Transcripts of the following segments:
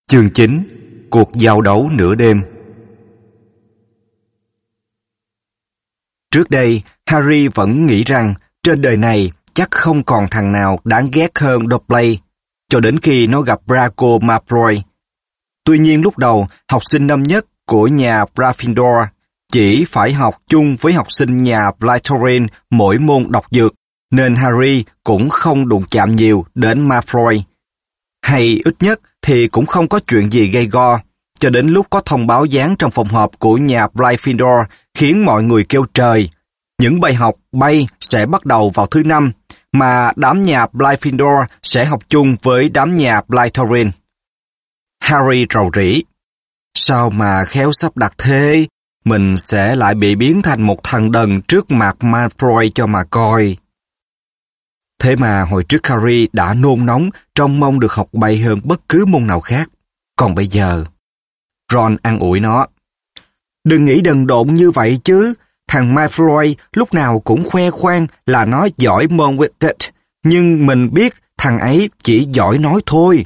Chương 9. Cuộc giao đấu nửa đêm. Trước đây, Harry vẫn nghĩ rằng trên đời này chắc không còn thằng nào đáng ghét hơn Dursley, cho đến khi nó gặp Draco Malfoy. Tuy nhiên lúc đầu, học sinh năm nhất của nhà Gryffindor chỉ phải học chung với học sinh nhà Slytherin mỗi môn độc dược, nên Harry cũng không đụng chạm nhiều đến Malfoy. Hay ít nhất thì cũng không có chuyện gì gây go, cho đến lúc có thông báo dán trong phòng họp của nhà Gryffindor khiến mọi người kêu trời. Những bài học bay sẽ bắt đầu vào thứ Năm, mà đám nhà Gryffindor sẽ học chung với đám nhà Slytherin. Harry rầu rĩ. Sao mà khéo sắp đặt thế? Mình sẽ lại bị biến thành một thằng đần trước mặt Malfoy cho mà coi. Thế mà hồi trước Harry đã nôn nóng trông mong được học bay hơn bất cứ môn nào khác. Còn bây giờ... Ron an ủi nó. Đừng nghĩ đần độn như vậy chứ. Thằng Malfoy lúc nào cũng khoe khoang là nó giỏi môn Quidditch, nhưng mình biết thằng ấy chỉ giỏi nói thôi.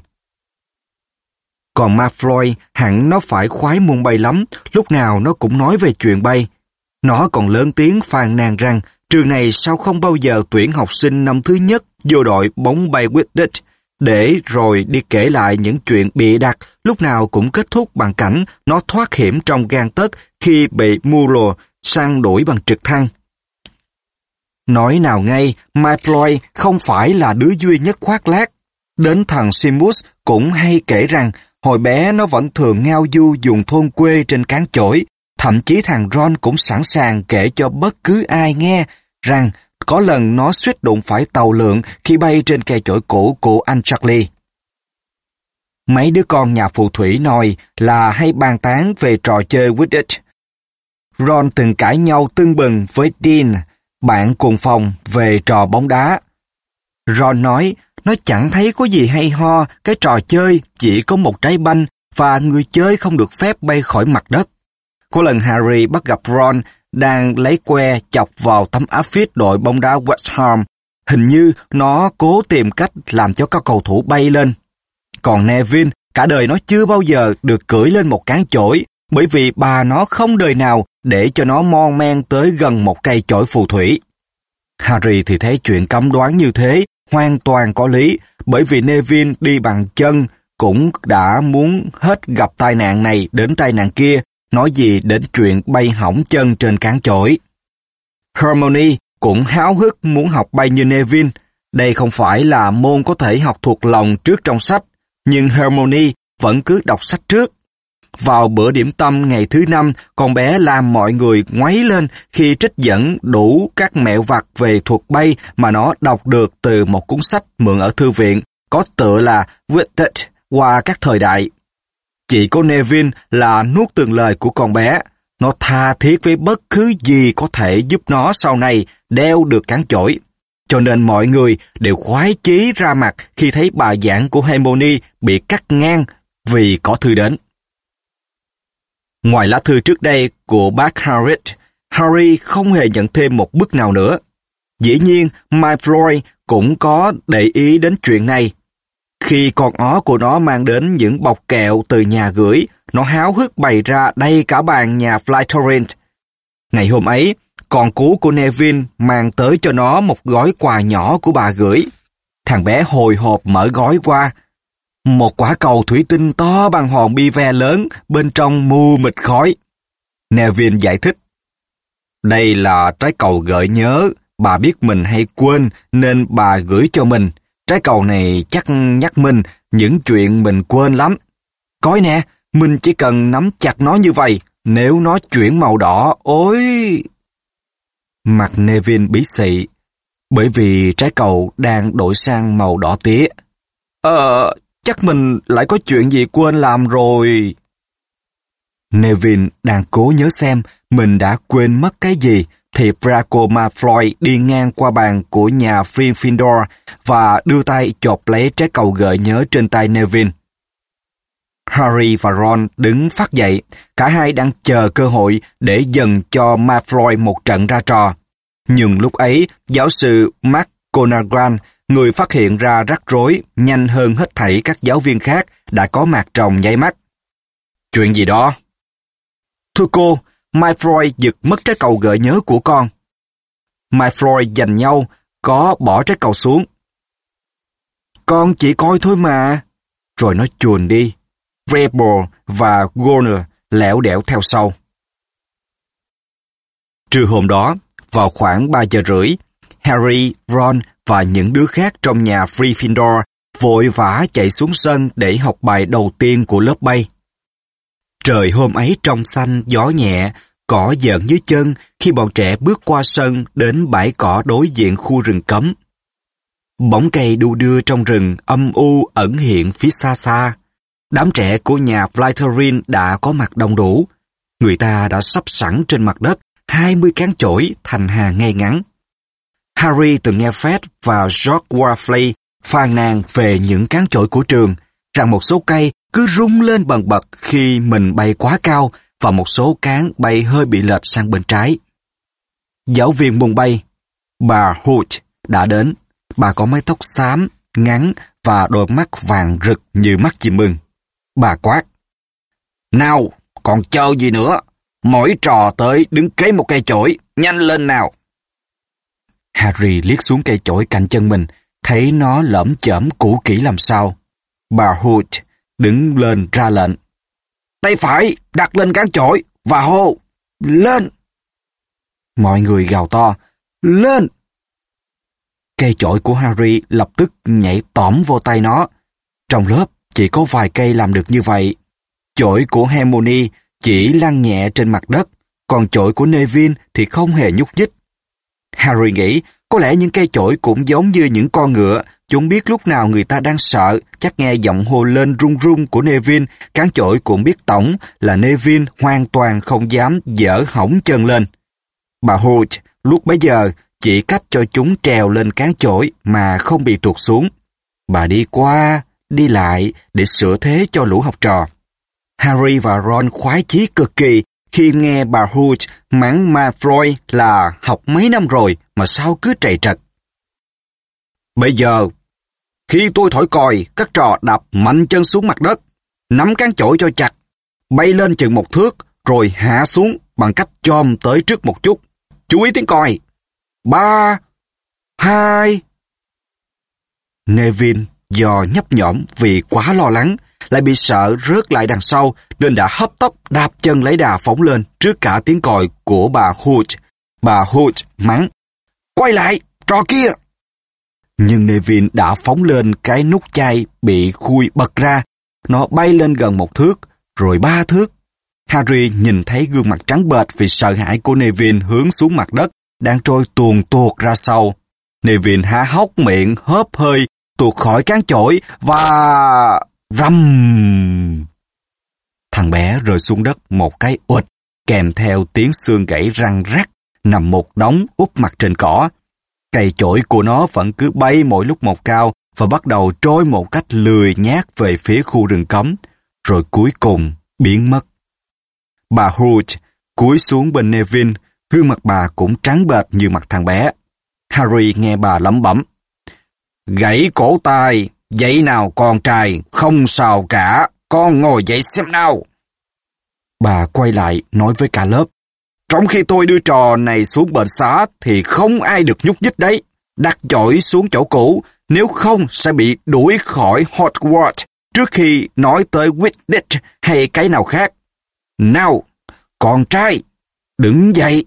Còn Malfoy hẳn nó phải khoái môn bay lắm, lúc nào nó cũng nói về chuyện bay. Nó còn lớn tiếng phàn nàn rằng trường này sao không bao giờ tuyển học sinh năm thứ nhất vô đội bóng bay Quidditch, để rồi đi kể lại những chuyện bịa đặt lúc nào cũng kết thúc bằng cảnh nó thoát hiểm trong gang tấc khi bị Muggle săn đuổi bằng trực thăng. Nói nào ngay, Malfoy không phải là đứa duy nhất khoác lác. Đến thằng Seamus cũng hay kể rằng hồi bé nó vẫn thường ngao du vùng thôn quê trên cán chổi. Thậm chí thằng Ron cũng sẵn sàng kể cho bất cứ ai nghe rằng có lần nó suýt đụng phải tàu lượn khi bay trên cây chổi cũ của anh Charlie. Mấy đứa con nhà phù thủy nòi là hay bàn tán về trò chơi Quidditch. Ron từng cãi nhau tưng bừng với Dean, bạn cùng phòng, về trò bóng đá. Ron nói nó chẳng thấy có gì hay ho, cái trò chơi chỉ có một trái banh và người chơi không được phép bay khỏi mặt đất. Có lần Harry bắt gặp Ron đang lấy que chọc vào tấm áp phích đội bóng đá West Ham. Hình như nó cố tìm cách làm cho các cầu thủ bay lên. Còn Neville, cả đời nó chưa bao giờ được cưỡi lên một cán chổi, bởi vì bà nó không đời nào để cho nó mon men tới gần một cây chổi phù thủy. Harry thì thấy chuyện cấm đoán như thế hoàn toàn có lý, bởi vì Neville đi bằng chân cũng đã muốn hết gặp tai nạn này đến tai nạn kia, nói gì đến chuyện bay hỏng chân trên cán chổi. Hermione cũng háo hức muốn học bay như Neville. Đây không phải là môn có thể học thuộc lòng trước trong sách, nhưng Hermione vẫn cứ đọc sách trước. Vào bữa điểm tâm ngày thứ Năm, con bé làm mọi người ngoáy lên khi trích dẫn đủ các mẹo vặt về thuật bay mà nó đọc được từ một cuốn sách mượn ở thư viện, có tựa là Quidditch qua các thời đại. Chỉ có Neville là nuốt từng lời của con bé. Nó tha thiết với bất cứ gì có thể giúp nó sau này đeo được cán chổi. Cho nên mọi người đều khoái chí ra mặt khi thấy bài giảng của Hermione bị cắt ngang vì có thư đến. Ngoài lá thư trước đây của bác Hagrid, Harry không hề nhận thêm một bức nào nữa. Dĩ nhiên, Malfoy cũng có để ý đến chuyện này. Khi con ó của nó mang đến những bọc kẹo từ nhà gửi, nó háo hức bày ra đầy cả bàn nhà Slytherin. Ngày hôm ấy, con cú của Neville mang tới cho nó một gói quà nhỏ của bà gửi. Thằng bé hồi hộp mở gói qua. Một quả cầu thủy tinh to bằng hòn bi ve lớn, bên trong mù mịt khói. Neville giải thích. Đây là trái cầu gợi nhớ, bà biết mình hay quên nên bà gửi cho mình. Trái cầu này chắc nhắc mình những chuyện mình quên lắm. Coi nè, mình chỉ cần nắm chặt nó như vậy, nếu nó chuyển màu đỏ, ôi... Mặt Neville bí xị, bởi vì trái cầu đang đổi sang màu đỏ tía. Chắc mình lại có chuyện gì quên làm rồi. Neville đang cố nhớ xem mình đã quên mất cái gì, thì Draco Malfoy đi ngang qua bàn của nhà Gryffindor và đưa tay chộp lấy trái cầu gợi nhớ trên tay Neville. Harry và Ron đứng phắt dậy, cả hai đang chờ cơ hội để dần cho Malfoy một trận ra trò. Nhưng lúc ấy, giáo sư McGonagall người phát hiện ra rắc rối nhanh hơn hết thảy các giáo viên khác đã có mặt trong nháy mắt. Chuyện gì đó? Thưa cô, Malfoy giật mất trái cầu gợi nhớ của con. Malfoy giành nhau, có bỏ trái cầu xuống. Con chỉ coi thôi mà. Rồi nó chuồn đi. Rebel và Goner lẻo đẻo theo sau. Trưa hôm đó, vào khoảng 3 giờ rưỡi, Harry, Ron và những đứa khác trong nhà Gryffindor vội vã chạy xuống sân để học bài đầu tiên của lớp bay. Trời hôm ấy trong xanh, gió nhẹ, cỏ giỡn dưới chân khi bọn trẻ bước qua sân đến bãi cỏ đối diện khu rừng cấm. Bóng cây đu đưa trong rừng âm u ẩn hiện phía xa xa. Đám trẻ của nhà Slytherin đã có mặt đông đủ. Người ta đã sắp sẵn trên mặt đất 20 cán chổi thành hàng ngay ngắn. Harry từng nghe Fred và George Weasley phàn nàn về những cán chổi của trường, rằng một số cây cứ rung lên bần bật khi mình bay quá cao và một số cán bay hơi bị lệch sang bên trái. Giáo viên môn bay, bà Hoot, đã đến. Bà có mái tóc xám, ngắn và đôi mắt vàng rực như mắt chim ưng. Bà quát: Nào, còn chờ gì nữa? Mỗi trò tới đứng kế một cây chổi, nhanh lên nào! Harry liếc xuống cây chổi cạnh chân mình, thấy nó lởm chởm cũ kỹ làm sao. Bà Hoot đứng lên ra lệnh: Tay phải đặt lên cán chổi và hô: Lên! Mọi người gào to: Lên! Cây chổi của Harry lập tức nhảy tỏm vô tay nó. Trong lớp chỉ có vài cây làm được như vậy. Chổi của Hermione chỉ lăn nhẹ trên mặt đất, còn chổi của Neville thì không hề nhúc nhích. Harry nghĩ có lẽ những cây chổi cũng giống như những con ngựa, chúng biết lúc nào người ta đang sợ, chắc nghe giọng hô lên run run của Neville, cán chổi cũng biết tổng là Neville hoàn toàn không dám dở hỏng chân lên. Bà Hoot lúc bấy giờ chỉ cách cho chúng trèo lên cán chổi mà không bị tuột xuống. Bà đi qua, đi lại để sửa thế cho lũ học trò. Harry và Ron khoái chí cực kỳ khi nghe bà Hoot mắng Malfoy là học mấy năm rồi mà sao cứ trầy trật. Bây giờ, khi tôi thổi còi, các trò đạp mạnh chân xuống mặt đất, nắm cán chổi cho chặt, bay lên chừng 1 thước, rồi hạ xuống bằng cách chom tới trước một chút. Chú ý tiếng còi. 3, 2... Neville do nhấp nhổm vì quá lo lắng, lại bị sợ rớt lại đằng sau nên đã hấp tấp đạp chân lấy đà phóng lên trước cả tiếng còi của bà Hoot. Bà Hoot mắng: Quay lại, trò kia! Nhưng Neville đã phóng lên cái nút chai bị khui bật ra. Nó bay lên gần 1 thước, rồi 3 thước. Harry nhìn thấy gương mặt trắng bệch vì sợ hãi của Neville hướng xuống mặt đất, đang trôi tuồn tuột ra sau. Neville há hốc miệng, hớp hơi, tuột khỏi cán chổi và... rầm! Thằng bé rơi xuống đất một cái ụt, kèm theo tiếng xương gãy răng rắc, nằm một đống úp mặt trên cỏ. Cây chổi của nó vẫn cứ bay mỗi lúc một cao và bắt đầu trôi một cách lười nhác về phía khu rừng cấm, rồi cuối cùng biến mất. Bà Hoot cúi xuống bên Neville, gương mặt bà cũng trắng bệch như mặt thằng bé. Harry nghe bà lẩm bẩm: Gãy cổ tay, dậy nào con trai, không sao cả, con ngồi dậy xem nào. Bà quay lại nói với cả lớp: Trong khi tôi đưa trò này xuống bệnh xá thì không ai được nhúc nhích đấy. Đặt chổi xuống chỗ cũ, nếu không sẽ bị đuổi khỏi Hogwarts trước khi nói tới Quidditch hay cái nào khác. Nào, con trai, đứng dậy.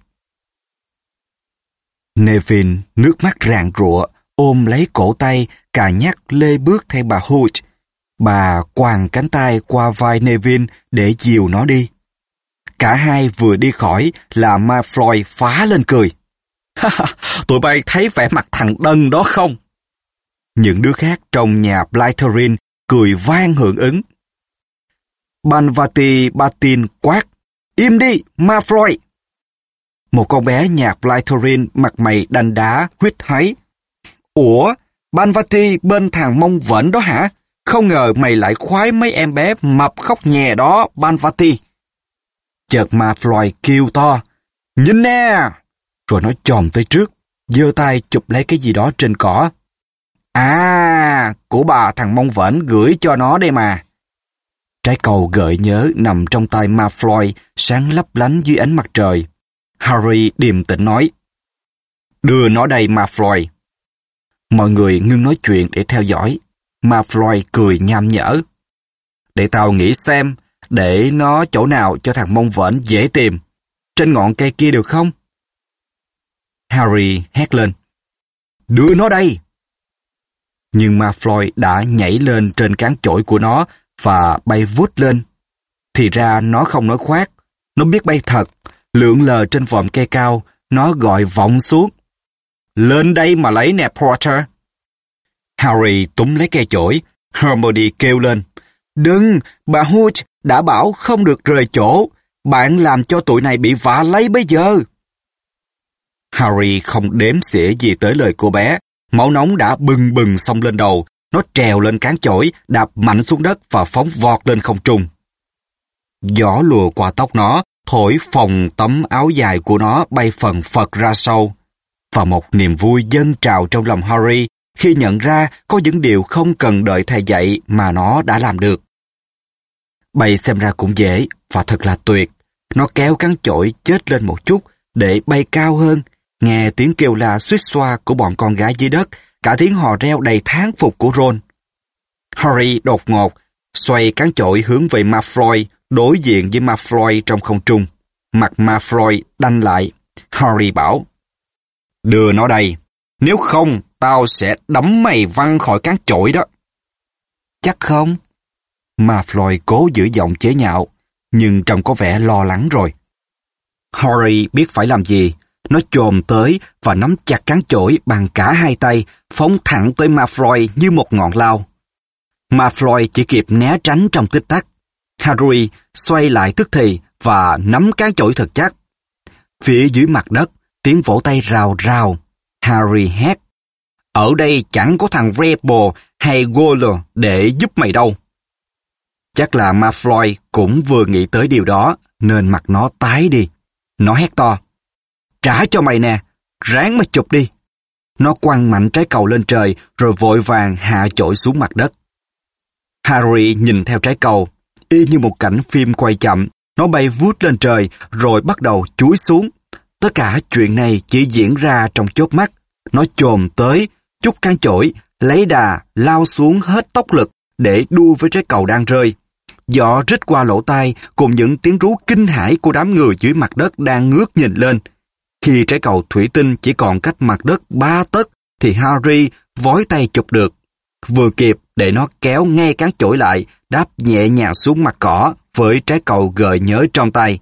Neville nước mắt rạng rụa, ôm lấy cổ tay, cà nhắc lê bước theo bà Hoot. Bà quàng cánh tay qua vai Neville để dìu nó đi. Cả hai vừa đi khỏi là Malfoy phá lên cười. Tụi bay thấy vẻ mặt thằng đần đó không? Những đứa khác trong nhà Slytherin cười vang hưởng ứng. Banvati Batin quát: Im đi, Malfoy! Một con bé nhà Slytherin mặt mày đanh đá huýt háy: Ủa, Banvati bên thằng mông vẩn đó hả? Không ngờ mày lại khoái mấy em bé mập khóc nhè đó, Banvati. Chợt Malfoy kêu to: Nhìn nè! Rồi nó chồm tới trước, giơ tay chụp lấy cái gì đó trên cỏ. À, của bà thằng Mông Vễn gửi cho nó đây mà. Trái cầu gợi nhớ nằm trong tay Malfoy, sáng lấp lánh dưới ánh mặt trời. Harry điềm tĩnh nói, đưa nó đây Malfoy. Mọi người ngưng nói chuyện để theo dõi. Malfoy cười nham nhở. Để tao nghĩ xem, để nó chỗ nào cho thằng Mông Vễn dễ tìm. Trên ngọn cây kia được không? Harry hét lên. Đưa nó đây! Nhưng Malfoy đã nhảy lên trên cán chổi của nó và bay vút lên. Thì ra nó không nói khoác. Nó biết bay thật. Lượn lờ trên vòm cây cao, nó gọi vọng xuống. Lên đây mà lấy nè Potter. Harry túm lấy cây chổi. Hermione kêu lên. Đừng, bà Hooch đã bảo không được rời chỗ. Bạn làm cho tụi này bị vạ lấy bây giờ. Harry không đếm xỉa gì tới lời cô bé. Máu nóng đã bừng bừng xông lên đầu. Nó trèo lên cán chổi, đạp mạnh xuống đất và phóng vọt lên không trung. Gió lùa qua tóc nó, thổi phồng tấm áo dài của nó bay phần phật ra sau. Và một niềm vui dâng trào trong lòng Harry khi nhận ra có những điều không cần đợi thầy dạy mà nó đã làm được. Bay xem ra cũng dễ và thật là tuyệt. Nó kéo cán chổi chết lên một chút để bay cao hơn. Nghe tiếng kêu la suýt xoa của bọn con gái dưới đất, cả tiếng hò reo đầy thán phục của Ron. Harry đột ngột xoay cán chổi hướng về Malfoy, đối diện với Malfoy trong không trung. Mặt Malfoy đanh lại. Harry bảo, đưa nó đây, nếu không tao sẽ đấm mày văng khỏi cán chổi đó. Chắc không? Malfoy cố giữ giọng chế nhạo, nhưng trông có vẻ lo lắng rồi. Harry biết phải làm gì. Nó chồm tới và nắm chặt cán chổi bằng cả hai tay, phóng thẳng tới Malfoy như một ngọn lao. Malfoy chỉ kịp né tránh trong tích tắc. Harry xoay lại tức thì và nắm cán chổi thật chắc. Phía dưới mặt đất, tiếng vỗ tay rào rào. Harry hét. Ở đây chẳng có thằng Rebel hay Goyle để giúp mày đâu. Chắc là Malfoy cũng vừa nghĩ tới điều đó, nên mặt nó tái đi. Nó hét to. Trả cho mày nè, ráng mà chụp đi. Nó quăng mạnh trái cầu lên trời rồi vội vàng hạ chổi xuống mặt đất. Harry nhìn theo trái cầu, y như một cảnh phim quay chậm. Nó bay vút lên trời rồi bắt đầu chúi xuống. Tất cả chuyện này chỉ diễn ra trong chớp mắt. Nó chồm tới, chúc cán chổi, lấy đà, lao xuống hết tốc lực để đua với trái cầu đang rơi. Gió rít qua lỗ tai cùng những tiếng rú kinh hãi của đám người dưới mặt đất đang ngước nhìn lên. Khi trái cầu thủy tinh chỉ còn cách mặt đất 3 tấc thì Harry vói tay chụp được. Vừa kịp để nó kéo ngay cán chổi lại, đáp nhẹ nhàng xuống mặt cỏ với trái cầu gợi nhớ trong tay.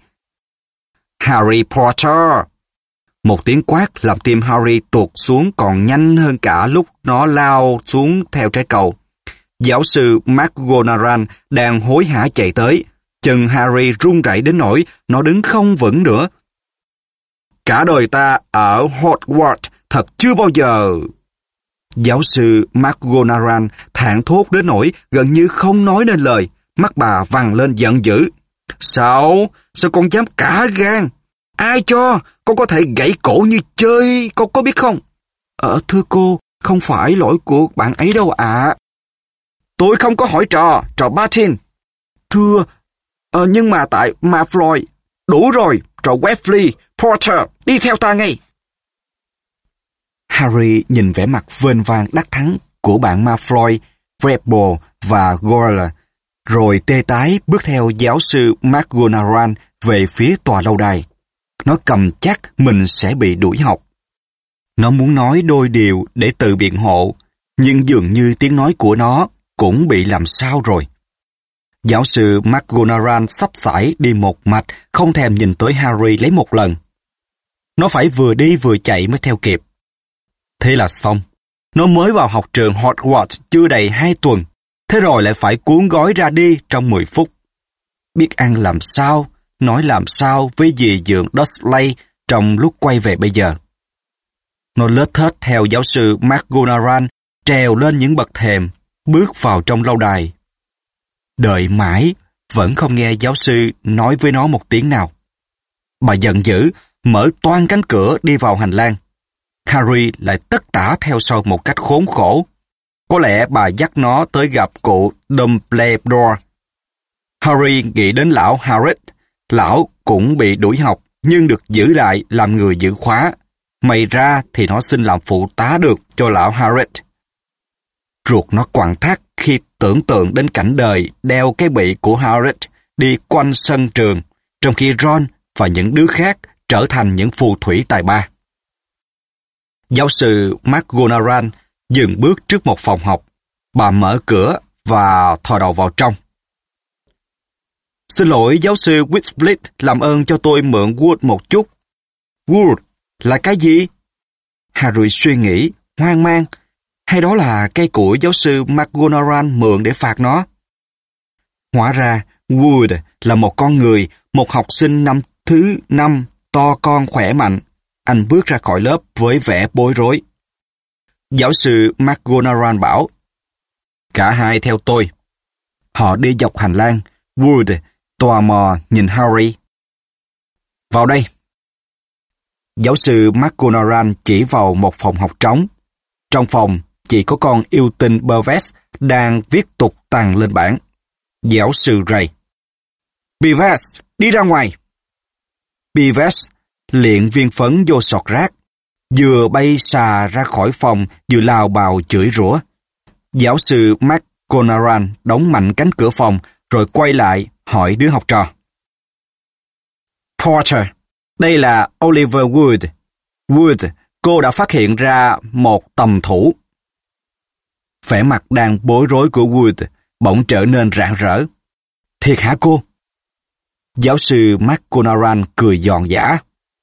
Harry Potter! Một tiếng quát làm tim Harry tuột xuống còn nhanh hơn cả lúc nó lao xuống theo trái cầu. Giáo sư McGonagall đang hối hả chạy tới. Chân Harry run rẩy đến nỗi nó đứng không vững nữa. Cả đời ta ở Hogwarts thật chưa bao giờ. Giáo sư McGonagall thảng thốt đến nỗi gần như không nói nên lời. Mắt bà vằn lên giận dữ. Sao con dám cả gan? Ai cho? Con có thể gãy cổ như chơi, con có biết không? Thưa cô, không phải lỗi của bạn ấy đâu ạ. Tôi không có hỏi trò Bartin. Thưa, nhưng mà tại Malfoy. Đủ rồi, trò Weasley, Potter, đi theo ta ngay. Harry nhìn vẻ mặt vênh vang đắc thắng của bạn Malfoy, Rebel và Goyle, rồi tê tái bước theo giáo sư McGonagall về phía tòa lâu đài. Nó cầm chắc mình sẽ bị đuổi học. Nó muốn nói đôi điều để tự biện hộ, nhưng dường như tiếng nói của nó cũng bị làm sao rồi. Giáo sư McGonagall sắp sải đi một mạch, không thèm nhìn tới Harry lấy một lần. Nó phải vừa đi vừa chạy mới theo kịp. Thế là xong. Nó mới vào học trường Hogwarts chưa đầy 2 tuần, thế rồi lại phải cuốn gói ra đi trong 10 phút. Biết ăn làm sao, nói làm sao với dì dượng Dursley trong lúc quay về bây giờ. Nó lết thết theo giáo sư McGonagall, trèo lên những bậc thềm, bước vào trong lâu đài. Đợi mãi, vẫn không nghe giáo sư nói với nó một tiếng nào. Bà giận dữ, mở toang cánh cửa đi vào hành lang. Harry lại tất tả theo sau một cách khốn khổ. Có lẽ bà dắt nó tới gặp cụ Dumbledore. Harry nghĩ đến lão Hagrid. Lão cũng bị đuổi học, nhưng được giữ lại làm người giữ khóa. May ra thì nó xin làm phụ tá được cho lão Hagrid. Ruột nó quặn thắt khi tưởng tượng đến cảnh đời đeo cái bị của Hagrid đi quanh sân trường, trong khi Ron và những đứa khác trở thành những phù thủy tài ba. Giáo sư McGonagall dừng bước trước một phòng học. Bà mở cửa và thò đầu vào trong. Xin lỗi giáo sư Weasley, làm ơn cho tôi mượn Wood một chút. Wood là cái gì? Harry suy nghĩ, hoang mang. Hay đó là cây của giáo sư McGonagall mượn để phạt nó? Hóa ra, Wood là một con người, một học sinh năm thứ 5, to con khỏe mạnh. Anh bước ra khỏi lớp với vẻ bối rối. Giáo sư McGonagall bảo, cả hai theo tôi. Họ đi dọc hành lang. Wood tò mò nhìn Harry. Vào đây. Giáo sư McGonagall chỉ vào một phòng học trống. Trong phòng, chỉ có con yêu tinh Beavis đang viết tục tằn lên bảng. Giáo sư rầy. Beavis, đi ra ngoài. Beavis liệng viên phấn vô sọt rác, vừa bay xà ra khỏi phòng, vừa lao bào chửi rủa. Giáo sư McGonagall đóng mạnh cánh cửa phòng, rồi quay lại hỏi đứa học trò. Potter, đây là Oliver Wood. Wood, cô đã phát hiện ra một tầm thủ. Vẻ mặt đang bối rối của Wood bỗng trở nên rạng rỡ. Thiệt hả cô? Giáo sư McGonagall cười giòn giã.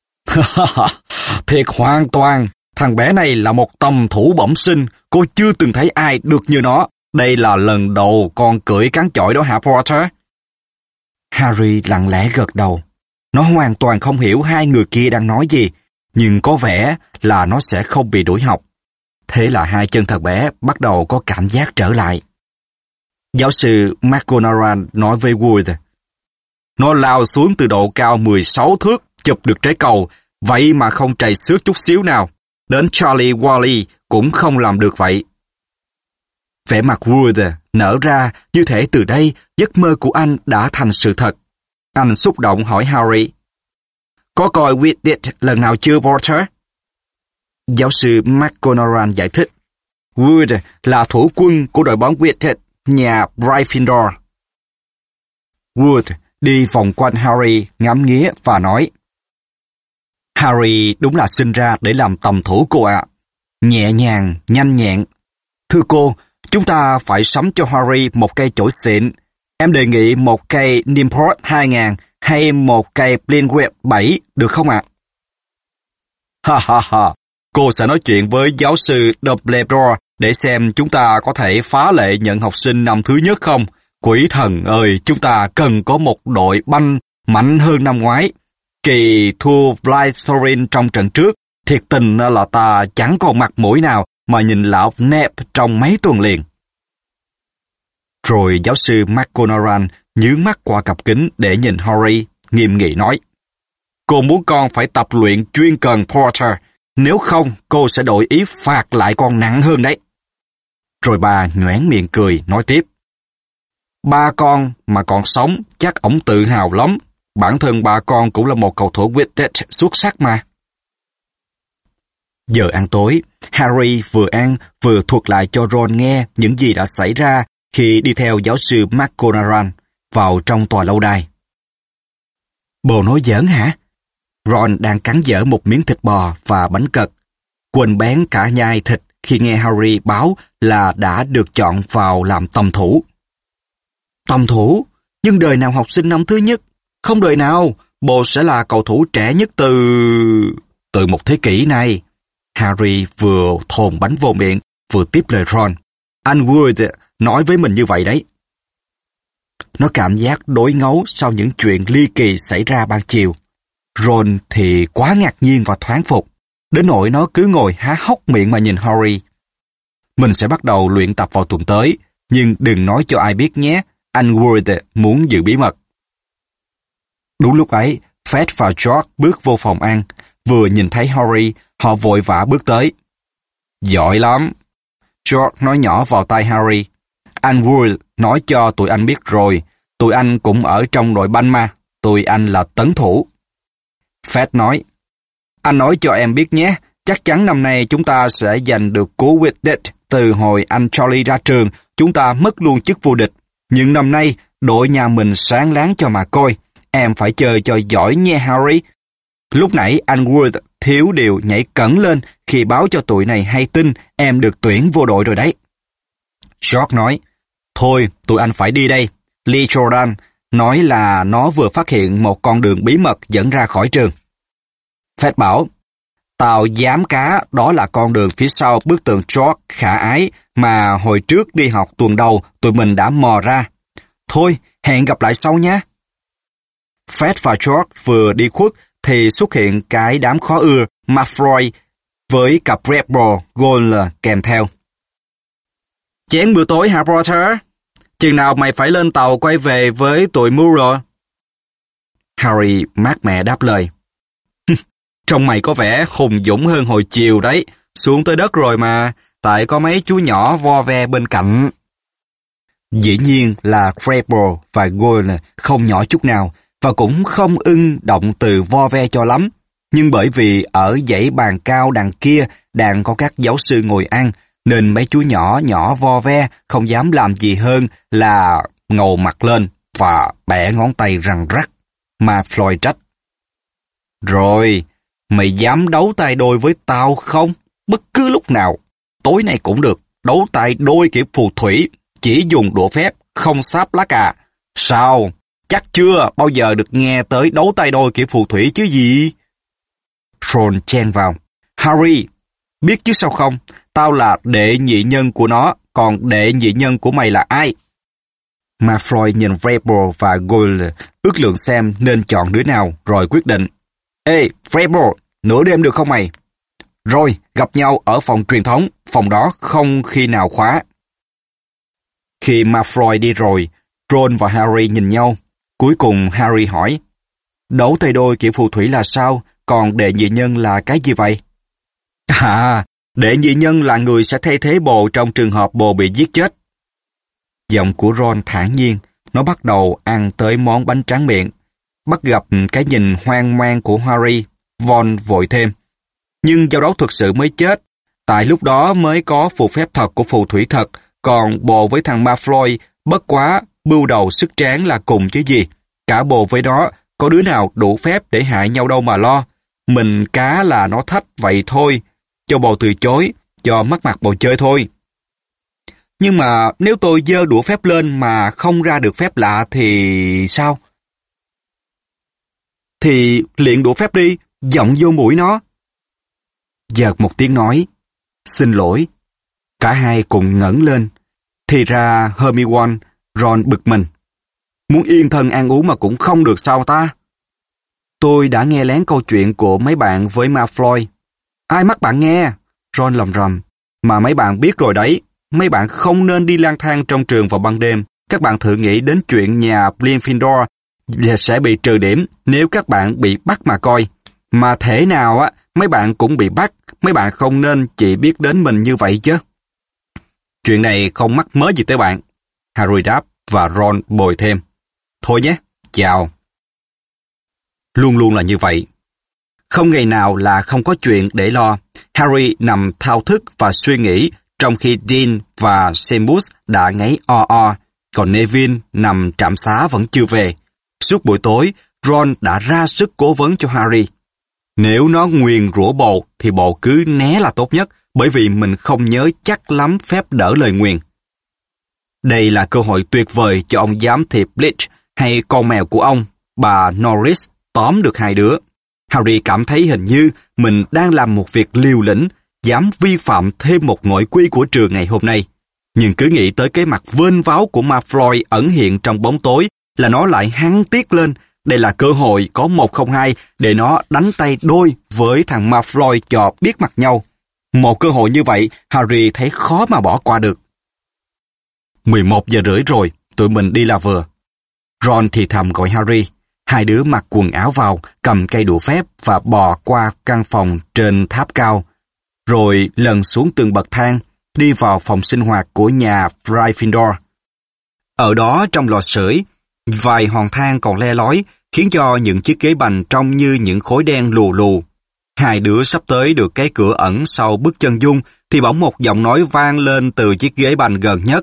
Thiệt hoàn toàn, thằng bé này là một tầm thủ bẩm sinh, cô chưa từng thấy ai được như nó. Đây là lần đầu con cưỡi cán chổi đó hả Potter? Harry lặng lẽ gật đầu. Nó hoàn toàn không hiểu hai người kia đang nói gì, nhưng có vẻ là nó sẽ không bị đuổi học. Thế là hai chân thằng bé bắt đầu có cảm giác trở lại. Giáo sư McGonagall nói với Wood, nó lao xuống từ độ cao 16 thước, chụp được trái cầu, vậy mà không trầy xước chút xíu nào. Đến Charlie Wally cũng không làm được vậy. Vẻ mặt Wood nở ra như thể từ đây giấc mơ của anh đã thành sự thật. Anh xúc động hỏi Harry, có coi Quidditch lần nào chưa Potter? Giáo sư McGonagall giải thích, Wood là thủ quân của đội bóng Quidditch nhà Gryffindor. Wood đi vòng quanh Harry ngắm nghía và nói, Harry đúng là sinh ra để làm tầm thủ cô ạ. Nhẹ nhàng, nhanh nhẹn. Thưa cô, chúng ta phải sắm cho Harry một cây chổi xịn. Em đề nghị một cây Nimport 2000 hay một cây Blinkweb 7 được không ạ? Ha ha ha, cô sẽ nói chuyện với giáo sư Dumbledore để xem chúng ta có thể phá lệ nhận học sinh năm thứ nhất không? Quỷ thần ơi, chúng ta cần có một đội banh mạnh hơn năm ngoái. Kỳ thua Slytherin trong trận trước, thiệt tình là ta chẳng còn mặt mũi nào mà nhìn lão Nep trong mấy tuần liền. Rồi giáo sư McGonagall nhướng mắt qua cặp kính để nhìn Harry, nghiêm nghị nói, cô muốn con phải tập luyện chuyên cần Potter, nếu không cô sẽ đổi ý phạt lại con nặng hơn đấy. Rồi bà nhoẻn miệng cười, nói tiếp, ba con mà còn sống chắc ổng tự hào lắm, bản thân ba con cũng là một cầu thủ Quidditch xuất sắc mà. Giờ ăn tối, Harry vừa ăn vừa thuật lại cho Ron nghe những gì đã xảy ra khi đi theo giáo sư McGonagall vào trong tòa lâu đài. Bồ nói giỡn hả? Ron đang cắn dở một miếng thịt bò và bánh cật, quên bén cả nhai thịt khi nghe Harry báo là đã được chọn vào làm tầm thủ. Tầm thủ? Nhưng đời nào học sinh năm thứ nhất? Không đời nào, bồ sẽ là cầu thủ trẻ nhất từ một thế kỷ này. Harry vừa thồn bánh vô miệng, vừa tiếp lời Ron. Anh Wood nói với mình như vậy đấy. Nó cảm giác đối ngấu sau những chuyện ly kỳ xảy ra ban chiều. Ron thì quá ngạc nhiên và thán phục, đến nỗi nó cứ ngồi há hốc miệng mà nhìn Harry. Mình sẽ bắt đầu luyện tập vào tuần tới, nhưng đừng nói cho ai biết nhé, anh Wood muốn giữ bí mật. Đúng lúc ấy, Fred và George bước vô phòng ăn, vừa nhìn thấy Harry, họ vội vã bước tới. Giỏi lắm! George nói nhỏ vào tai Harry. Anh Will nói cho tụi anh biết rồi, tụi anh cũng ở trong đội banh mà, tụi anh là tấn thủ. Fred nói, anh nói cho em biết nhé, chắc chắn năm nay chúng ta sẽ giành được cú Quidditch. Từ hồi anh Charlie ra trường, chúng ta mất luôn chức vô địch. Nhưng năm nay, đội nhà mình sáng láng cho mà coi. Em phải chơi cho giỏi nha Harry. Lúc nãy anh Worth thiếu điều nhảy cẫng lên khi báo cho tụi này hay tin em được tuyển vô đội rồi đấy. George nói, thôi tụi anh phải đi đây. Lee Jordan nói là nó vừa phát hiện một con đường bí mật dẫn ra khỏi trường. Fred bảo, tao dám cá đó là con đường phía sau bức tường George khả ái mà hồi trước đi học tuần đầu tụi mình đã mò ra. Thôi, hẹn gặp lại sau nhé. Fred và George vừa đi khuất thì xuất hiện cái đám khó ưa Malfoy với cặp Red Bull Gold kèm theo. Chén bữa tối hả Potter? Chừng nào mày phải lên tàu quay về với tụi Murrow? Harry mát mẻ đáp lời. Trông mày có vẻ hùng dũng hơn hồi chiều đấy, xuống tới đất rồi mà, tại có mấy chú nhỏ vo ve bên cạnh. Dĩ nhiên là Treble và Goyle không nhỏ chút nào, và cũng không ưng động từ vo ve cho lắm. Nhưng bởi vì ở dãy bàn cao đằng kia đang có các giáo sư ngồi ăn, nên mấy chú nhỏ nhỏ vo ve không dám làm gì hơn là ngầu mặt lên và bẻ ngón tay răng rắc. Mà Floyd trách. Rồi, mày dám đấu tay đôi với tao không? Bất cứ lúc nào. Tối nay cũng được, đấu tay đôi kiểu phù thủy, chỉ dùng đũa phép, không sáp lá cà. Sao? Chắc chưa bao giờ được nghe tới đấu tay đôi kiểu phù thủy chứ gì? Ron chen vào. Harry, biết chứ sao không? Tao là đệ nhị nhân của nó, còn đệ nhị nhân của mày là ai? Malfoy nhìn Vrabel và Goyle ước lượng xem nên chọn đứa nào rồi quyết định. Ê, Vrabel, nửa đêm được không mày? Rồi, gặp nhau ở phòng truyền thống, phòng đó không khi nào khóa. Khi Malfoy đi rồi, Ron và Harry nhìn nhau. Cuối cùng Harry hỏi, đấu tay đôi kiểu phù thủy là sao, còn đệ nhị nhân là cái gì vậy? À, đệ nhị nhân là người sẽ thay thế bồ trong trường hợp bồ bị giết chết. Giọng của Ron thản nhiên, nó bắt đầu ăn tới món bánh tráng miệng. Bắt gặp cái nhìn hoang mang của Harry, Ron vội thêm. Nhưng giao đấu thực sự mới chết, tại lúc đó mới có phù phép thật của phù thủy thật, còn bồ với thằng Malfoy bất quá bưu đầu sức tráng là cùng chứ gì. Cả bồ với nó, có đứa nào đủ phép để hại nhau đâu mà lo. Mình cá là nó thách vậy thôi, cho bồ từ chối, cho mất mặt bồ chơi thôi. Nhưng mà nếu tôi giơ đũa phép lên mà không ra được phép lạ thì sao? Thì luyện đũa phép đi, giọng vô mũi nó. Chợt một tiếng nói, xin lỗi. Cả hai cùng ngẩng lên. Thì ra Hermione, Ron bực mình. Muốn yên thân ăn uống mà cũng không được sao ta? Tôi đã nghe lén câu chuyện của mấy bạn với Malfoy. Ai mắc bạn nghe? Ron lầm rầm. Mà mấy bạn biết rồi đấy. Mấy bạn không nên đi lang thang trong trường vào ban đêm. Các bạn thử nghĩ đến chuyện nhà Gryffindor sẽ bị trừ điểm nếu các bạn bị bắt mà coi. Mà thể nào á, mấy bạn cũng bị bắt. Mấy bạn không nên chỉ biết đến mình như vậy chứ. Chuyện này không mắc mớ gì tới bạn. Harry đáp và Ron bồi thêm. Thôi nhé, chào. Luôn luôn là như vậy. Không ngày nào là không có chuyện để lo. Harry nằm thao thức và suy nghĩ trong khi Dean và Seamus đã ngáy o o, còn Neville nằm trạm xá vẫn chưa về. Suốt buổi tối, Ron đã ra sức cố vấn cho Harry. Nếu nó nguyền rủa bồ thì bồ cứ né là tốt nhất, bởi vì mình không nhớ chắc lắm phép đỡ lời nguyền. Đây là cơ hội tuyệt vời cho ông giám thị Bleach hay con mèo của ông, bà Norris, tóm được hai đứa. Harry cảm thấy hình như mình đang làm một việc liều lĩnh, dám vi phạm thêm một nội quy của trường ngày hôm nay. Nhưng cứ nghĩ tới cái mặt vênh váo của Malfoy ẩn hiện trong bóng tối là nó lại hăng tiếc lên. Đây là cơ hội có 1-0-2 để nó đánh tay đôi với thằng Malfoy cho biết mặt nhau. Một cơ hội như vậy, Harry thấy khó mà bỏ qua được. 11 giờ rưỡi rồi, tụi mình đi là vừa. Ron thì thầm gọi Harry. Hai đứa mặc quần áo vào, cầm cây đũa phép và bò qua căn phòng trên tháp cao. Rồi lần xuống từng bậc thang, đi vào phòng sinh hoạt của nhà Gryffindor. Ở đó trong lò sưởi, vài hòn than còn le lói, khiến cho những chiếc ghế bành trông như những khối đen lù lù. Hai đứa sắp tới được cái cửa ẩn sau bức chân dung, thì bỗng một giọng nói vang lên từ chiếc ghế bành gần nhất.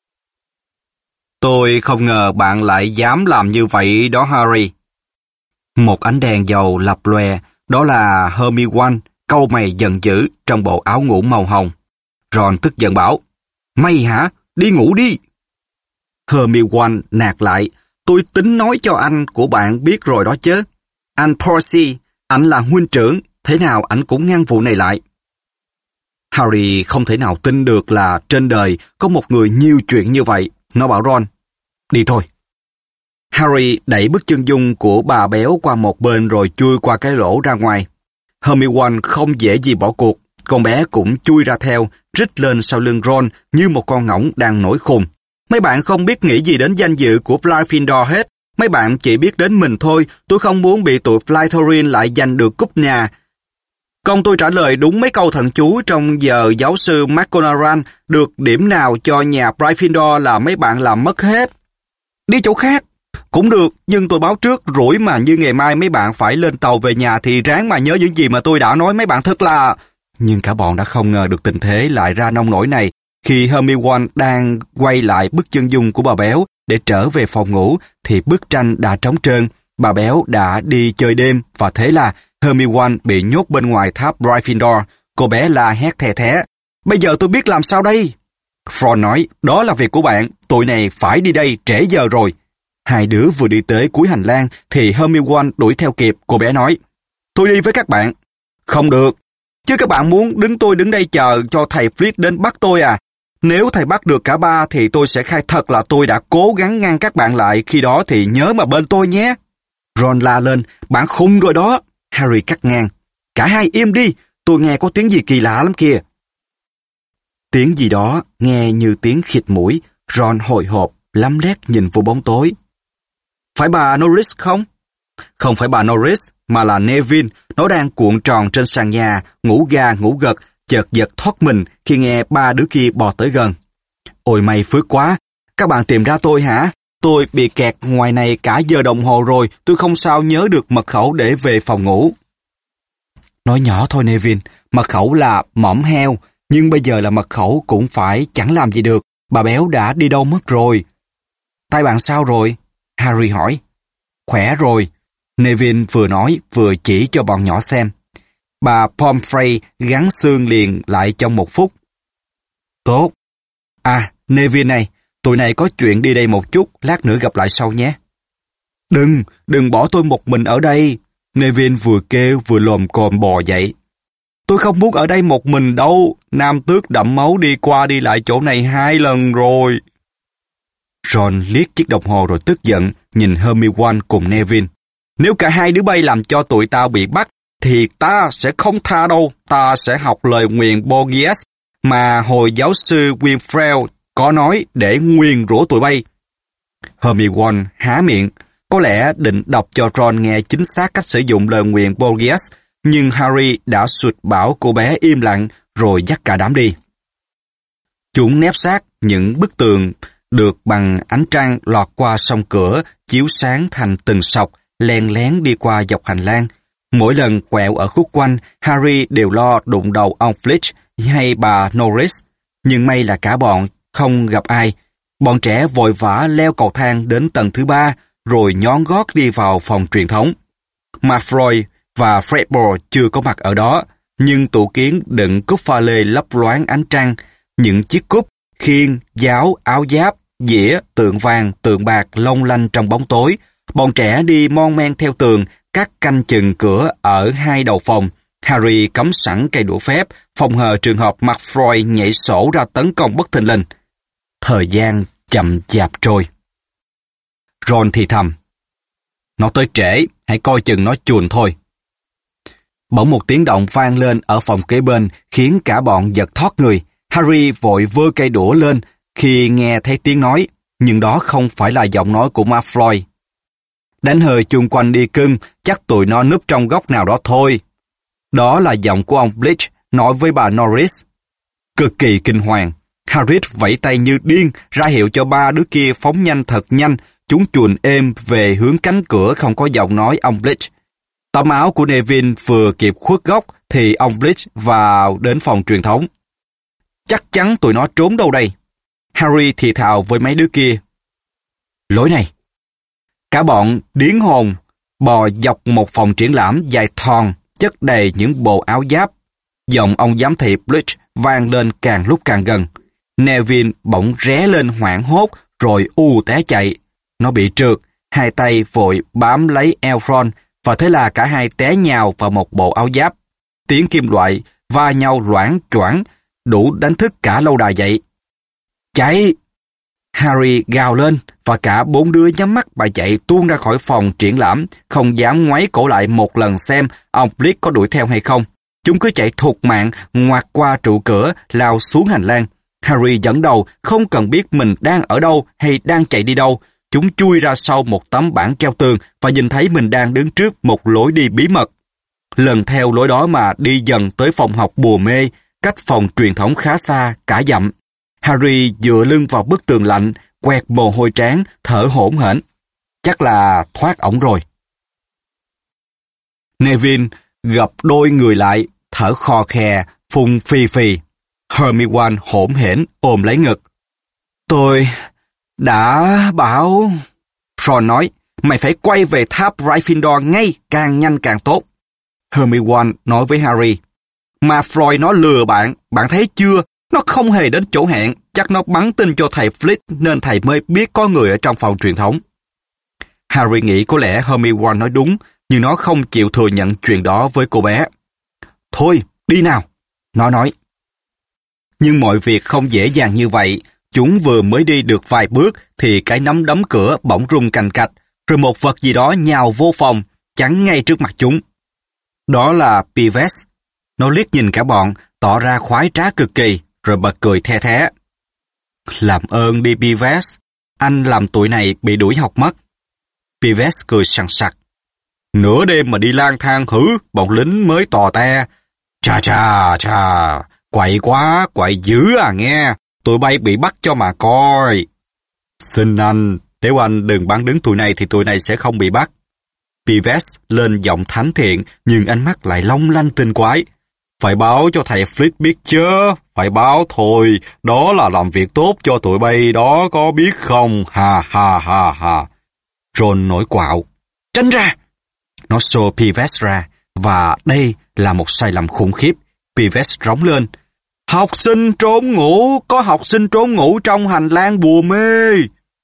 Tôi không ngờ bạn lại dám làm như vậy đó Harry. Một ánh đèn dầu lập lòe, đó là Hermione, cau mày giận dữ trong bộ áo ngủ màu hồng. Ron tức giận bảo, mày hả? Đi ngủ đi. Hermione nạt lại, tôi tính nói cho anh của bạn biết rồi đó chứ. Anh Percy, anh là huynh trưởng, thế nào anh cũng ngăn vụ này lại. Harry không thể nào tin được là trên đời có một người nhiều chuyện như vậy. Nó bảo Ron, đi thôi. Harry đẩy bức chân dung của bà béo qua một bên rồi chui qua cái lỗ ra ngoài. Hermione không dễ gì bỏ cuộc, con bé cũng chui ra theo, rít lên sau lưng Ron như một con ngỗng đang nổi khùng. Mấy bạn không biết nghĩ gì đến danh dự của Gryffindor hết. Mấy bạn chỉ biết đến mình thôi. Tôi không muốn bị tụi Slytherin lại giành được cúp nhà. Con tôi trả lời đúng mấy câu thần chú trong giờ giáo sư McGonagall, được điểm nào cho nhà Gryffindor là mấy bạn làm mất hết. Đi chỗ khác cũng được, nhưng tôi báo trước rủi mà như ngày mai mấy bạn phải lên tàu về nhà thì ráng mà nhớ những gì mà tôi đã nói mấy bạn thật là... Nhưng cả bọn đã không ngờ được tình thế lại ra nông nổi này. Khi Hermione đang quay lại bức chân dung của bà béo để trở về phòng ngủ thì bức tranh đã trống trơn. Bà béo đã đi chơi đêm và thế là Hermione bị nhốt bên ngoài tháp Gryffindor. Cô bé la hét thè thé. Bây giờ tôi biết làm sao đây? Ron nói, đó là việc của bạn, tụi này phải đi đây, trễ giờ rồi. Hai đứa vừa đi tới cuối hành lang thì Hermione đuổi theo kịp. Cô bé nói, tôi đi với các bạn. Không được, chứ các bạn muốn tôi đứng đây chờ cho thầy Fritz đến bắt tôi à? Nếu thầy bắt được cả ba thì tôi sẽ khai thật là tôi đã cố gắng ngăn các bạn lại, khi đó thì nhớ mà bên tôi nhé. Ron la lên, bạn khùng rồi đó. Harry cắt ngang, cả hai im đi, tôi nghe có tiếng gì kỳ lạ lắm kìa. Tiếng gì đó nghe như tiếng khịt mũi. Ron hồi hộp, lấm lét nhìn vô bóng tối. Phải bà Norris không? Không phải bà Norris, mà là Neville. Nó đang cuộn tròn trên sàn nhà, ngủ gà ngủ gật, chợt giật thoát mình khi nghe ba đứa kia bò tới gần. Ôi may phước quá, các bạn tìm ra tôi hả? Tôi bị kẹt ngoài này cả giờ đồng hồ rồi, tôi không sao nhớ được mật khẩu để về phòng ngủ. Nói nhỏ thôi Neville, mật khẩu là mõm heo, nhưng bây giờ là mật khẩu cũng phải chẳng làm gì được, bà béo đã đi đâu mất rồi. Tay bạn sao rồi? Harry hỏi. Khỏe rồi, Neville vừa nói vừa chỉ cho bọn nhỏ xem. Bà Pomfrey gắn xương liền lại trong một phút. Tốt. À, Neville này, tụi này có chuyện đi đây một chút, lát nữa gặp lại sau nhé. Đừng bỏ tôi một mình ở đây. Neville vừa kêu vừa lồm cồm bò dậy. Tôi không muốn ở đây một mình đâu, nam tước đẫm máu đi qua đi lại chỗ này 2 lần rồi. Ron liếc chiếc đồng hồ rồi tức giận, nhìn Hermione cùng Neville. Nếu cả hai đứa bay làm cho tụi tao bị bắt, thì ta sẽ không tha đâu, ta sẽ học lời nguyền Borgias mà hồi giáo sư Winfrey có nói để nguyền rủa tụi bay. Hermione há miệng, có lẽ định đọc cho Ron nghe chính xác cách sử dụng lời nguyền Borgias, nhưng Harry đã sụt bảo cô bé im lặng rồi dắt cả đám đi. Chúng nép sát những bức tường được bằng ánh trăng lọt qua song cửa, chiếu sáng thành từng sọc, len lén đi qua dọc hành lang. Mỗi lần quẹo ở khúc quanh, Harry đều lo đụng đầu ông Filch hay bà Norris, nhưng may là cả bọn không gặp ai. Bọn trẻ vội vã leo cầu thang đến tầng thứ 3, rồi nhón gót đi vào phòng truyền thống. Malfoy và Fredbear chưa có mặt ở đó, nhưng tủ kiến đựng cúp pha lê lấp loáng ánh trăng, những chiếc cúp, khiên, giáo, áo giáp, dĩa, tượng vàng, tượng bạc long lanh trong bóng tối. Bọn trẻ đi mon men theo tường, cắt canh chừng cửa ở 2 đầu phòng. Harry cắm sẵn cây đũa phép, phòng hờ trường hợp Malfoy nhảy sổ ra tấn công bất thình lình. Thời gian chậm chạp trôi. Ron thì thầm. Nó tới trễ, hãy coi chừng nó chuồn thôi. Bỗng một tiếng động vang lên ở phòng kế bên, khiến cả bọn giật thót người. Harry vội vơ cây đũa lên khi nghe thấy tiếng nói, nhưng đó không phải là giọng nói của Malfoy. Đánh hơi chung quanh đi cưng, chắc tụi nó núp trong góc nào đó thôi. Đó là giọng của ông Bleach nói với bà Norris. Cực kỳ kinh hoàng. Hagrid vẫy tay như điên, ra hiệu cho ba đứa kia phóng nhanh thật nhanh. Chúng chuồn êm về hướng cánh cửa không có giọng nói ông Bleach. Tấm áo của Neville vừa kịp khuất góc thì ông Bleach vào đến phòng truyền thống. Chắc chắn tụi nó trốn đâu đây? Harry thì thào với mấy đứa kia. Lối này. Cả bọn điếng hồn bò dọc một phòng triển lãm dài thòn, chất đầy những bộ áo giáp. Giọng ông giám thị Bleach vang lên càng lúc càng gần. Neville bỗng ré lên hoảng hốt rồi té chạy. Nó bị trượt, hai tay vội bám lấy eo Ron và thế là cả hai té nhào vào một bộ áo giáp. Tiếng kim loại va nhau loảng choảng, đủ đánh thức cả lâu đài dậy. Chạy! Harry gào lên và cả bốn đứa nhắm mắt mà chạy tuôn ra khỏi phòng triển lãm, không dám ngoáy cổ lại một lần xem ông Bleach có đuổi theo hay không. Chúng cứ chạy thục mạng, ngoặt qua trụ cửa, lao xuống hành lang. Harry dẫn đầu, không cần biết mình đang ở đâu hay đang chạy đi đâu. Chúng chui ra sau một tấm bảng treo tường và nhìn thấy mình đang đứng trước một lối đi bí mật. Lần theo lối đó mà đi dần tới phòng học bùa mê, cách phòng truyền thống khá xa, cả dặm. Harry dựa lưng vào bức tường lạnh, quẹt mồ hôi trán, thở hổn hển. Chắc là thoát ổng rồi. Neville gập đôi người lại, thở khò khè, phun phì phì. Hermione hổn hển ôm lấy ngực. Tôi đã bảo... Ron nói, mày phải quay về tháp Gryffindor ngay, càng nhanh càng tốt. Hermione nói với Harry, mà Floyd nó lừa bạn thấy chưa? Nó không hề đến chỗ hẹn, chắc nó bắn tin cho thầy Flitch nên thầy mới biết có người ở trong phòng truyền thống. Harry nghĩ có lẽ Hermione nói đúng, nhưng nó không chịu thừa nhận chuyện đó với cô bé. Thôi, đi nào, nó nói. Nhưng mọi việc không dễ dàng như vậy. Chúng vừa mới đi được vài bước thì cái nắm đấm cửa bỗng rung cành cạch, rồi một vật gì đó nhào vô phòng, chắn ngay trước mặt chúng. Đó là Peeves. Nó liếc nhìn cả bọn, tỏ ra khoái trá cực kỳ, rồi bật cười the thé. Làm ơn đi Peeves, anh làm tụi này bị đuổi học mất. Peeves cười sằng sặc. Nửa đêm mà đi lang thang hử, bọn lính mới tò te. Chà, quậy quá, quậy dữ à nghe, tụi bay bị bắt cho mà coi. Xin anh, nếu anh đừng bắn đứng tụi này thì tụi này sẽ không bị bắt. Peeves lên giọng thánh thiện, nhưng ánh mắt lại long lanh tinh quái. Phải báo cho thầy Flitch biết chứ, phải báo thôi, đó là làm việc tốt cho tụi bay đó có biết không, ha ha ha ha. Ron nổi quạo. Tránh ra! Nó xô Peeves ra, và đây là một sai lầm khủng khiếp. Peeves rống lên. Học sinh trốn ngủ, có học sinh trốn ngủ trong hành lang bùa mê.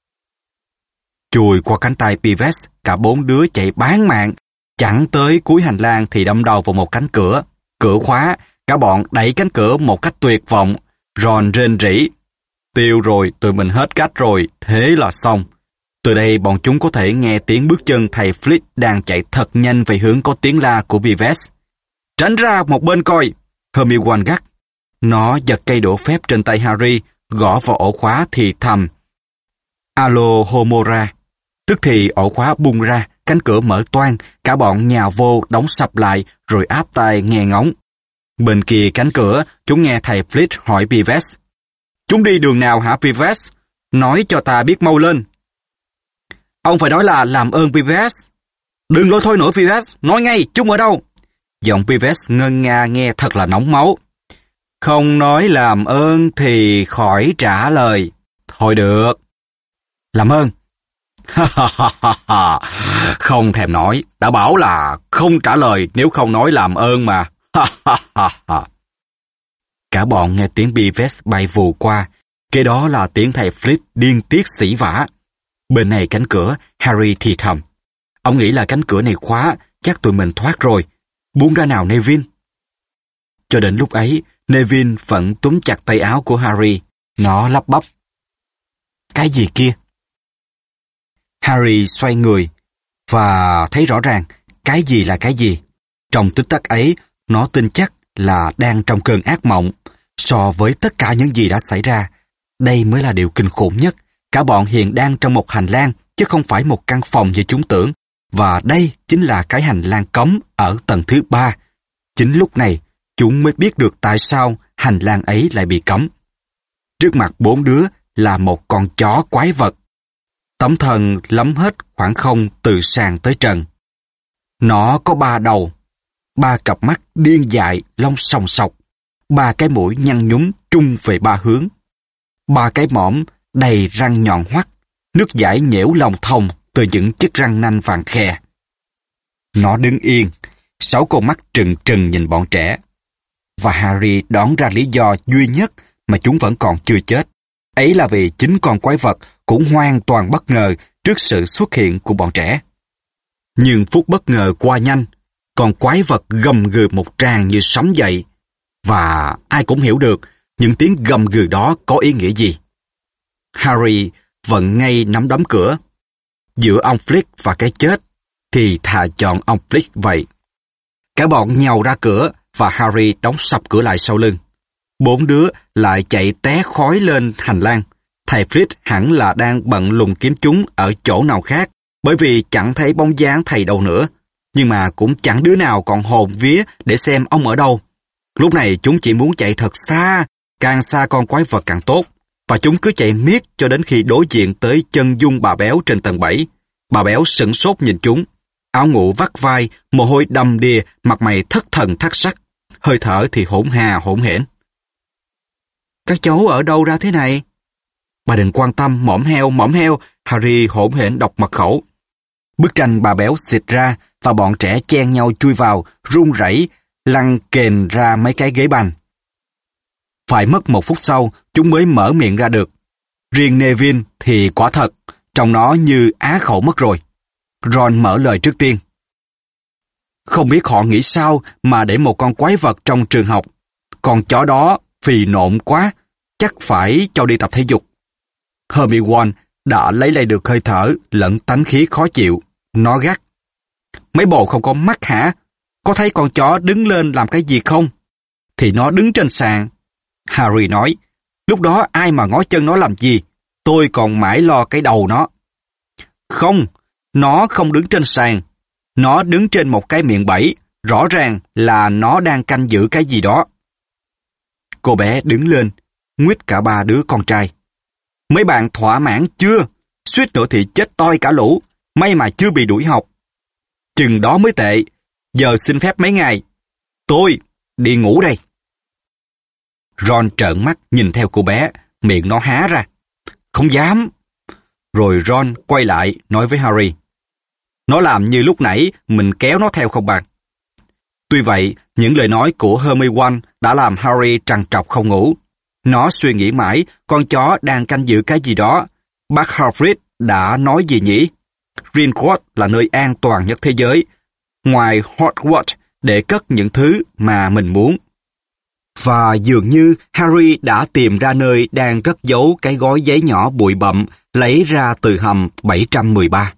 Chùi qua cánh tay Peeves, cả bốn đứa chạy bán mạng. Chẳng tới cuối hành lang thì đâm đầu vào một cánh cửa. Cửa khóa, cả bọn đẩy cánh cửa một cách tuyệt vọng. Ron rên rỉ. Tiêu rồi, tụi mình hết cách rồi, thế là xong. Từ đây bọn chúng có thể nghe tiếng bước chân thầy Flitch đang chạy thật nhanh về hướng có tiếng la của Peeves. Tránh ra một bên coi, Hermione gắt. Nó giật cây đũa phép trên tay Harry, gõ vào ổ khóa thì thầm. Alohomora. Tức thì ổ khóa bung ra, cánh cửa mở toang, cả bọn nhào vô đóng sập lại rồi áp tai nghe ngóng. Bên kia cánh cửa, chúng nghe thầy Flitch hỏi Peeves. Chúng đi đường nào hả Peeves? Nói cho ta biết mau lên. Ông phải nói là làm ơn Peeves. Đừng lôi thôi nữa Peeves, nói ngay, chúng ở đâu? Giọng Peeves ngân nga nghe thật là nóng máu. Không nói làm ơn thì khỏi trả lời. Thôi được. Làm ơn. Không thèm nói, đã bảo là không trả lời nếu không nói làm ơn mà. Cả bọn nghe tiếng Peeves bay vù qua, kế đó là tiếng thầy Flitch điên tiết sỉ vả. Bên này cánh cửa, Harry thì thầm. Ông nghĩ là cánh cửa này khóa, chắc tụi mình thoát rồi. Buông ra nào Neville. Cho đến lúc ấy, Neville vẫn túm chặt tay áo của Harry. Nó lắp bắp. Cái gì kia? Harry xoay người và thấy rõ ràng cái gì là cái gì. Trong tích tắc ấy, nó tin chắc là đang trong cơn ác mộng. So với tất cả những gì đã xảy ra, đây mới là điều kinh khủng nhất. Cả bọn hiện đang trong một hành lang, chứ không phải một căn phòng như chúng tưởng. Và đây chính là cái hành lang cấm ở tầng thứ 3. Chính lúc này, chúng mới biết được tại sao hành hành lang ấy lại bị cấm. Trước mặt 4 đứa là một con chó quái vật. Tấm thân lấm hết khoảng không từ sàn tới trần. Nó có 3 đầu, 3 cặp mắt điên dại, lông sòng sọc, 3 cái mũi nhăn nhúm chung về 3 hướng, 3 cái mõm đầy răng nhọn hoắt, nước dãi nhễu lòng thòng từ những chiếc răng nanh vàng khè. Nó đứng yên, 6 con mắt trừng trừng nhìn bọn trẻ. Và Harry đoán ra lý do duy nhất mà chúng vẫn còn chưa chết. Ấy là vì chính con quái vật cũng hoàn toàn bất ngờ trước sự xuất hiện của bọn trẻ. Nhưng phút bất ngờ qua nhanh, con quái vật gầm gừ một tràng như sấm dậy. Và ai cũng hiểu được những tiếng gầm gừ đó có ý nghĩa gì. Harry vẫn ngay nắm đấm cửa. Giữa ông Flick và cái chết thì thà chọn ông Flick vậy. Cả bọn nhào ra cửa và Harry đóng sập cửa lại sau lưng. 4 đứa lại chạy té khói lên hành lang. Thầy Flick hẳn là đang bận lùng kiếm chúng ở chỗ nào khác, bởi vì chẳng thấy bóng dáng thầy đâu nữa. Nhưng mà cũng chẳng đứa nào còn hồn vía để xem ông ở đâu. Lúc này chúng chỉ muốn chạy thật xa, càng xa con quái vật càng tốt. Và chúng cứ chạy miết cho đến khi đối diện tới chân dung bà béo trên tầng 7. Bà béo sửng sốt nhìn chúng. Áo ngủ vắt vai, mồ hôi đầm đìa, mặt mày thất thần thắt sắc. Hơi thở thì hỗn hà hỗn hển. Các cháu ở đâu ra thế này? Bà đừng quan tâm, mõm heo, Harry hỗn hển đọc mật khẩu. Bức tranh bà béo xịt ra và bọn trẻ chen nhau chui vào, run rẩy, lăn kềnh ra mấy cái ghế bành. Phải mất 1 phút sau, chúng mới mở miệng ra được. Riêng Neville thì quả thật, trông nó như á khẩu mất rồi. Ron mở lời trước tiên. Không biết họ nghĩ sao mà để một con quái vật trong trường học. Con chó đó phì nộn quá, chắc phải cho đi tập thể dục. Hermione đã lấy lại được hơi thở lẫn tánh khí khó chịu. Nó gắt. Mấy bồ không có mắt hả? Có thấy con chó đứng lên làm cái gì không? Thì nó đứng trên sàn. Harry nói. Lúc đó ai mà ngó chân nó làm gì? Tôi còn mãi lo cái đầu nó. Không, nó không đứng trên sàn. Nó đứng trên một cái miệng bẫy. Rõ ràng là nó đang canh giữ cái gì đó. Cô bé đứng lên, nguýt cả 3 đứa con trai. Mấy bạn thỏa mãn chưa? Suýt nữa thì chết toi cả lũ. May mà chưa bị đuổi học. Chừng đó mới tệ. Giờ xin phép mấy ngày. Tôi đi ngủ đây. Ron trợn mắt nhìn theo cô bé, miệng nó há ra. Không dám. Rồi Ron quay lại nói với Harry. Nó làm như lúc nãy mình kéo nó theo không bằng. Tuy vậy, những lời nói của Hermione đã làm Harry trằn trọc không ngủ. Nó suy nghĩ mãi, con chó đang canh giữ cái gì đó. Bác Hagrid đã nói gì nhỉ? Gringotts là nơi an toàn nhất thế giới, ngoài Hogwarts để cất những thứ mà mình muốn. Và dường như Harry đã tìm ra nơi đang cất giấu cái gói giấy nhỏ bụi bặm lấy ra từ hầm 713.